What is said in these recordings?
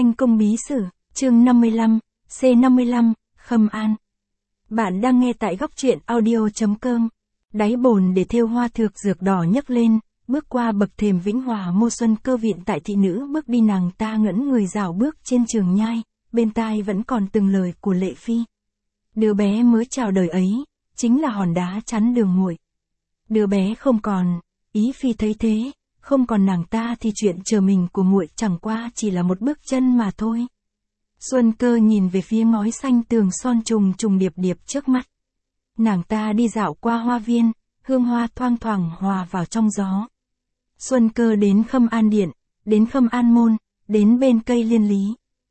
Thanh Công Bí Sử, chương 55, C55, Khâm An. Bạn đang nghe tại góc truyện audio.com. Đáy bồn để thêu hoa thược dược đỏ nhấc lên, bước qua bậc thềm Vĩnh Hòa Mô Xuân Cơ viện tại thị nữ bước đi, nàng ta ngẩn người rảo bước trên trường nhai, bên tai vẫn còn từng lời của Lệ Phi. Đứa bé mới chào đời ấy, chính là hòn đá chắn đường muội. Đứa bé không còn, ý Phi thấy thế, không còn nàng ta thì chuyện chờ mình của muội chẳng qua chỉ là một bước chân mà thôi. Xuân Cơ nhìn về phía ngói xanh tường son trùng trùng điệp điệp trước mắt. Nàng ta đi dạo qua hoa viên, hương hoa thoang thoảng hòa vào trong gió. Xuân Cơ đến Khâm An Điện, đến Khâm An Môn, đến bên cây liên lý.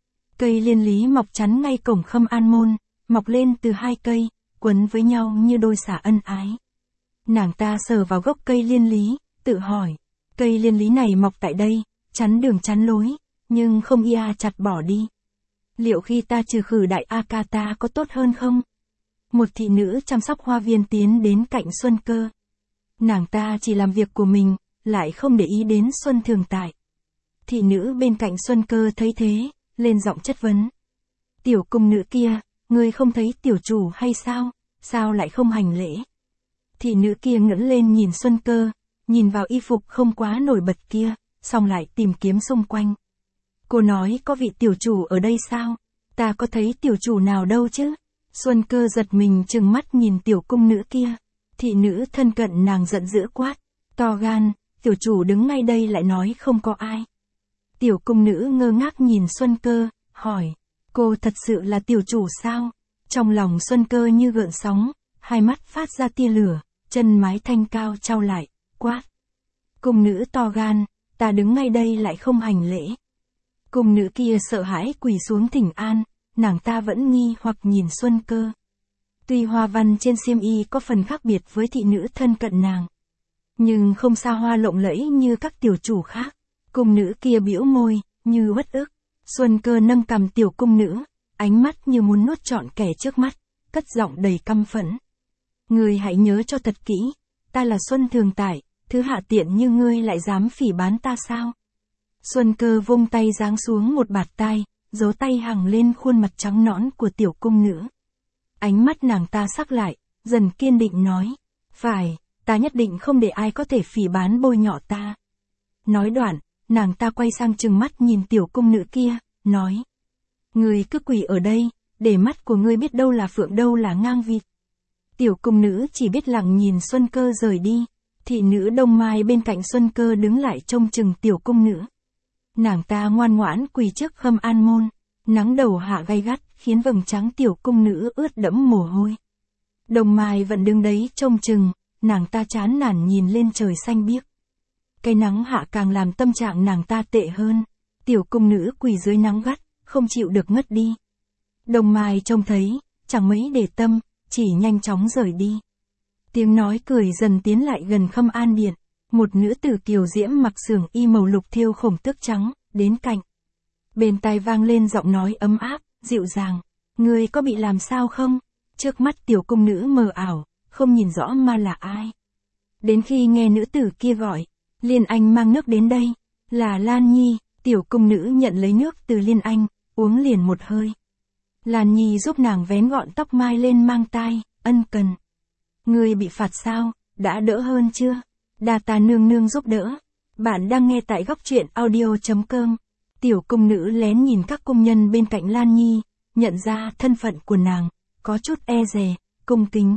Cây liên lý mọc chắn ngay cổng Khâm An Môn, mọc lên từ hai cây, quấn với nhau như đôi xả ân ái. Nàng ta sờ vào gốc cây liên lý, tự hỏi, cây liên lý này mọc tại đây, chắn đường chắn lối, nhưng không ia chặt bỏ đi. Liệu khi ta trừ khử đại Akata có tốt hơn không? Một thị nữ chăm sóc hoa viên tiến đến cạnh Xuân Cơ. Nàng ta chỉ làm việc của mình, lại không để ý đến Xuân Thường Tại. Thị nữ bên cạnh Xuân Cơ thấy thế, lên giọng chất vấn. Tiểu cung nữ kia, ngươi không thấy tiểu chủ hay sao? Sao lại không hành lễ? Thị nữ kia ngẩng lên nhìn Xuân Cơ, nhìn vào y phục không quá nổi bật kia, xong lại tìm kiếm xung quanh. Cô nói có vị tiểu chủ ở đây sao? Ta có thấy tiểu chủ nào đâu chứ? Xuân Cơ giật mình trừng mắt nhìn tiểu cung nữ kia. Thị nữ thân cận nàng giận dữ quát. To gan, tiểu chủ đứng ngay đây lại nói không có ai. Tiểu cung nữ ngơ ngác nhìn Xuân Cơ, hỏi. Cô thật sự là tiểu chủ sao? Trong lòng Xuân Cơ như gợn sóng, hai mắt phát ra tia lửa, chân mái thanh cao trao lại, quát. Cung nữ to gan, ta đứng ngay đây lại không hành lễ. Cung nữ kia sợ hãi quỳ xuống thỉnh an, nàng ta vẫn nghi hoặc nhìn Xuân Cơ. Tuy hoa văn trên xiêm y có phần khác biệt với thị nữ thân cận nàng, nhưng không xa hoa lộng lẫy như các tiểu chủ khác. Cung nữ kia bĩu môi, như uất ức. Xuân Cơ nâng cằm tiểu cung nữ, ánh mắt như muốn nuốt trọn kẻ trước mắt, cất giọng đầy căm phẫn. Ngươi hãy nhớ cho thật kỹ, ta là Xuân Thường Tại, thứ hạ tiện như ngươi lại dám phỉ báng ta sao? Xuân Cơ vung tay giáng xuống một bạt tai, giấu tay hằng lên khuôn mặt trắng nõn của tiểu cung nữ. Ánh mắt nàng ta sắc lại, dần kiên định nói. Phải, ta nhất định không để ai có thể phỉ báng bôi nhọ ta. Nói đoạn, nàng ta quay sang trừng mắt nhìn tiểu cung nữ kia, nói. Ngươi cứ quỳ ở đây, để mắt của ngươi biết đâu là phượng đâu là ngang vịt. Tiểu cung nữ chỉ biết lặng nhìn Xuân Cơ rời đi. Thị nữ Đông Mai bên cạnh Xuân Cơ đứng lại trông chừng tiểu cung nữ. Nàng ta ngoan ngoãn quỳ trước Khâm An Môn, nắng đầu hạ gay gắt khiến vầng trắng tiểu cung nữ ướt đẫm mồ hôi. Đông Mai vẫn đứng đấy trông chừng, nàng ta chán nản nhìn lên trời xanh biếc. Cái nắng hạ càng làm tâm trạng nàng ta tệ hơn, tiểu cung nữ quỳ dưới nắng gắt, không chịu được ngất đi. Đông Mai trông thấy, chẳng mấy để tâm, chỉ nhanh chóng rời đi. Tiếng nói cười dần tiến lại gần Khâm An Điện, một nữ tử kiều diễm mặc sưởng y màu lục thêu khổng tước trắng, đến cạnh. Bên tai vang lên giọng nói ấm áp, dịu dàng, ngươi có bị làm sao không? Trước mắt tiểu cung nữ mờ ảo, không nhìn rõ mà là ai. Đến khi nghe nữ tử kia gọi, Liên Anh mang nước đến đây, là Lan Nhi, tiểu cung nữ nhận lấy nước từ Liên Anh, uống liền một hơi. Lan Nhi giúp nàng vén gọn tóc mai lên mang tai, ân cần. Ngươi bị phạt sao, đã đỡ hơn chưa? Đa tạ nương nương giúp đỡ. Bạn đang nghe tại góc truyện audio.com. Tiểu cung nữ lén nhìn các cung nhân bên cạnh Lan Nhi, nhận ra thân phận của nàng, có chút e dè, cung kính.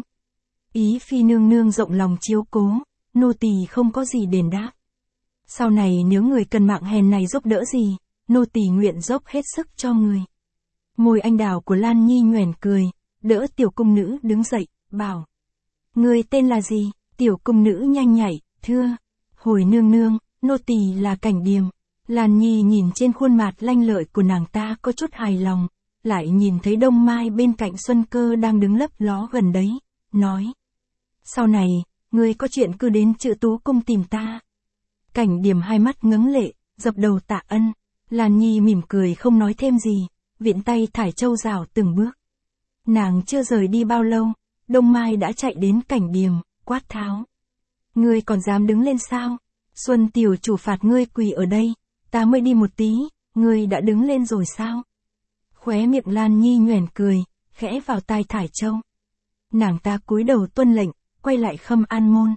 Ý Phi nương nương rộng lòng chiếu cố, nô tỳ không có gì đền đáp. Sau này nếu người cần mạng hèn này giúp đỡ gì, nô tỳ nguyện dốc hết sức cho người. Môi anh đào của Lan Nhi nhoẻn cười, đỡ tiểu cung nữ đứng dậy, bảo. Người tên là gì? Tiểu cung nữ nhanh nhảy, thưa. Hồi nương nương, nô tỳ là Cảnh Điềm. Lan Nhi nhìn trên khuôn mặt lanh lợi của nàng ta có chút hài lòng, lại nhìn thấy Đông Mai bên cạnh Xuân Cơ đang đứng lấp ló gần đấy, nói. Sau này, ngươi có chuyện cứ đến Chữ Tú Cung tìm ta. Cảnh Điềm hai mắt ngấn lệ, dập đầu tạ ân. Lan Nhi mỉm cười không nói thêm gì, viện tay thải châu rào từng bước. Nàng chưa rời đi bao lâu, Đông Mai đã chạy đến Cảnh Điềm, quát tháo. Ngươi còn dám đứng lên sao? Xuân tiểu chủ phạt ngươi quỳ ở đây, ta mới đi một tí, ngươi đã đứng lên rồi sao? Khóe miệng Lan Nhi nhoẻn cười, khẽ vào tai Thải Châu. Nàng ta cúi đầu tuân lệnh, quay lại Khâm An môn.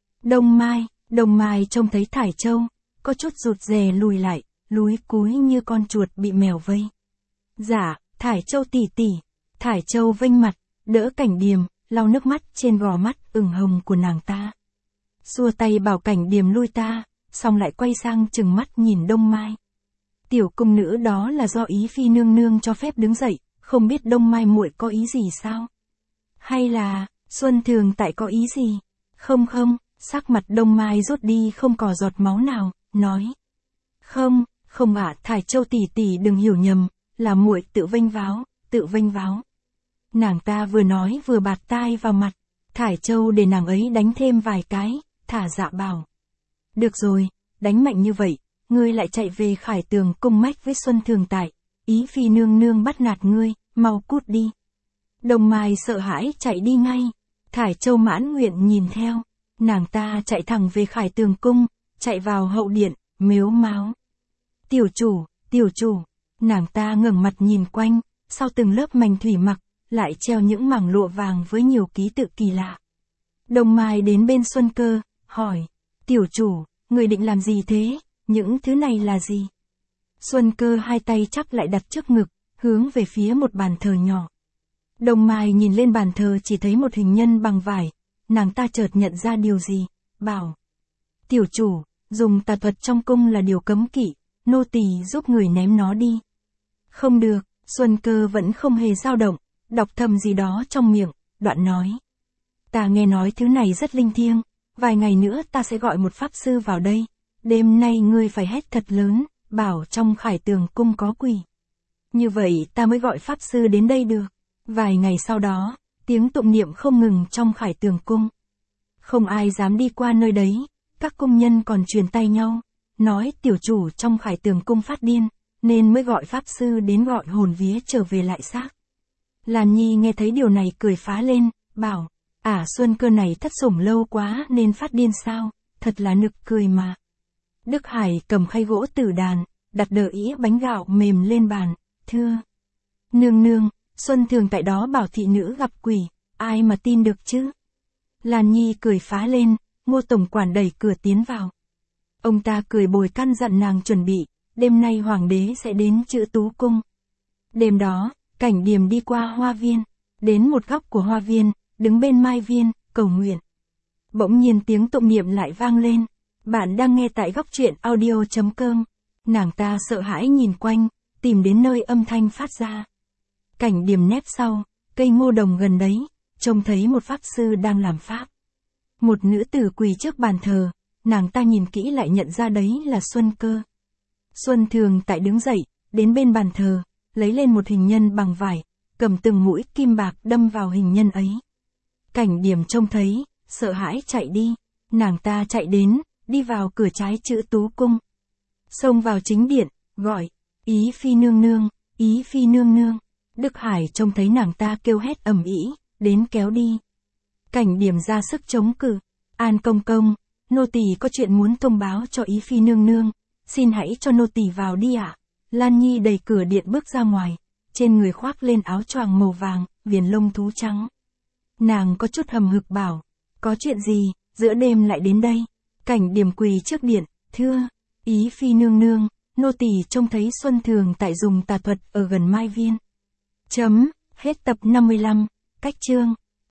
Đông Mai trông thấy Thải Châu, có chút rụt rè lùi lại, lúi cúi như con chuột bị mèo vây. Dạ, Thải Châu tỷ tỷ. Thải Châu vênh mặt, đỡ Cảnh Điềm, lau nước mắt trên gò mắt ửng hồng của nàng ta. Xua tay bảo Cảnh Điềm lui ta, xong lại quay sang trừng mắt nhìn Đông Mai. Tiểu cung nữ đó là do Ý Phi nương nương cho phép đứng dậy, không biết Đông Mai muội có ý gì sao? Hay là, Xuân Thường tại có ý gì? Không, sắc mặt Đông Mai rút đi không có giọt máu nào, nói. Không ạ, Thải Châu tỷ tỷ đừng hiểu nhầm, là muội tự vênh váo. Nàng ta vừa nói vừa bạt tai vào mặt, Thải Châu để nàng ấy đánh thêm vài cái, thả dạ bảo. Được rồi, đánh mạnh như vậy, ngươi lại chạy về Khải Tường cung mách với Xuân Thường tại, Ý Phi nương nương bắt nạt ngươi, mau cút đi. Đông Mai sợ hãi chạy đi ngay, Thải Châu mãn nguyện nhìn theo, nàng ta chạy thẳng về Khải Tường cung, chạy vào hậu điện, mếu máo. Tiểu chủ, nàng ta ngẩng mặt nhìn quanh, sau từng lớp mảnh thủy mặc, lại treo những mảng lụa vàng với nhiều ký tự kỳ lạ. Đông Mai đến bên Xuân Cơ, hỏi, tiểu chủ, người định làm gì thế, những thứ này là gì? Xuân Cơ hai tay chắp lại đặt trước ngực, hướng về phía một bàn thờ nhỏ. Đông Mai nhìn lên bàn thờ chỉ thấy một hình nhân bằng vải, nàng ta chợt nhận ra điều gì, bảo. Tiểu chủ, dùng tà thuật trong cung là điều cấm kỵ, nô tỳ giúp người ném nó đi. Không được, Xuân Cơ vẫn không hề dao động, đọc thầm gì đó trong miệng, đoạn nói. Ta nghe nói thứ này rất linh thiêng, vài ngày nữa ta sẽ gọi một pháp sư vào đây, đêm nay ngươi phải hét thật lớn, bảo trong Khải Tường cung có quỷ. Như vậy ta mới gọi pháp sư đến đây được. Vài ngày sau đó, tiếng tụng niệm không ngừng trong Khải Tường cung. Không ai dám đi qua nơi đấy, các cung nhân còn truyền tay nhau, nói tiểu chủ trong Khải Tường cung phát điên, nên mới gọi pháp sư đến gọi hồn vía trở về lại xác. Lan Nhi nghe thấy điều này cười phá lên, bảo, Xuân Cơ này thất sủng lâu quá nên phát điên sao, thật là nực cười mà. Đức Hải cầm khay gỗ tử đàn, đặt đỡ ĩa bánh gạo mềm lên bàn, thưa. Nương, Xuân Thường tại đó bảo thị nữ gặp quỷ, ai mà tin được chứ? Lan Nhi cười phá lên, Ngô tổng quản đẩy cửa tiến vào. Ông ta cười bồi căn dặn nàng chuẩn bị, đêm nay hoàng đế sẽ đến Chữ Tú cung. Đêm đó, Cảnh Điềm đi qua hoa viên, đến một góc của hoa viên, đứng bên mai viên, cầu nguyện. Bỗng nhiên tiếng tụng niệm lại vang lên. Bạn đang nghe tại góc truyện audio.com. Nàng ta sợ hãi nhìn quanh, tìm đến nơi âm thanh phát ra. Cảnh Điềm nép sau, cây ngô đồng gần đấy, trông thấy một pháp sư đang làm pháp. Một nữ tử quỳ trước bàn thờ, nàng ta nhìn kỹ lại nhận ra đấy là Xuân Cơ. Xuân Thường tại đứng dậy, đến bên bàn thờ, lấy lên một hình nhân bằng vải, cầm từng mũi kim bạc đâm vào hình nhân ấy. Cảnh Điềm trông thấy, sợ hãi chạy đi, nàng ta chạy đến, đi vào cửa trái Chữ Tú cung. Xông vào chính điện, gọi, Ý Phi nương nương, Ý Phi nương nương. Đức Hải trông thấy nàng ta kêu hét ầm ĩ, đến kéo đi. Cảnh Điềm ra sức chống cự, An công công, nô tỳ có chuyện muốn thông báo cho Ý Phi nương nương, xin hãy cho nô tỳ vào đi ạ. Lan Nhi đẩy cửa điện bước ra ngoài, trên người khoác lên áo choàng màu vàng, viền lông thú trắng. Nàng có chút hầm hực bảo, có chuyện gì, giữa đêm lại đến đây? Cảnh Điềm quỳ trước điện, thưa, Ý Phi nương nương, nô tỳ trông thấy Xuân Thường tại dùng tà thuật ở gần Mai Viên. Hết tập 55, cách chương.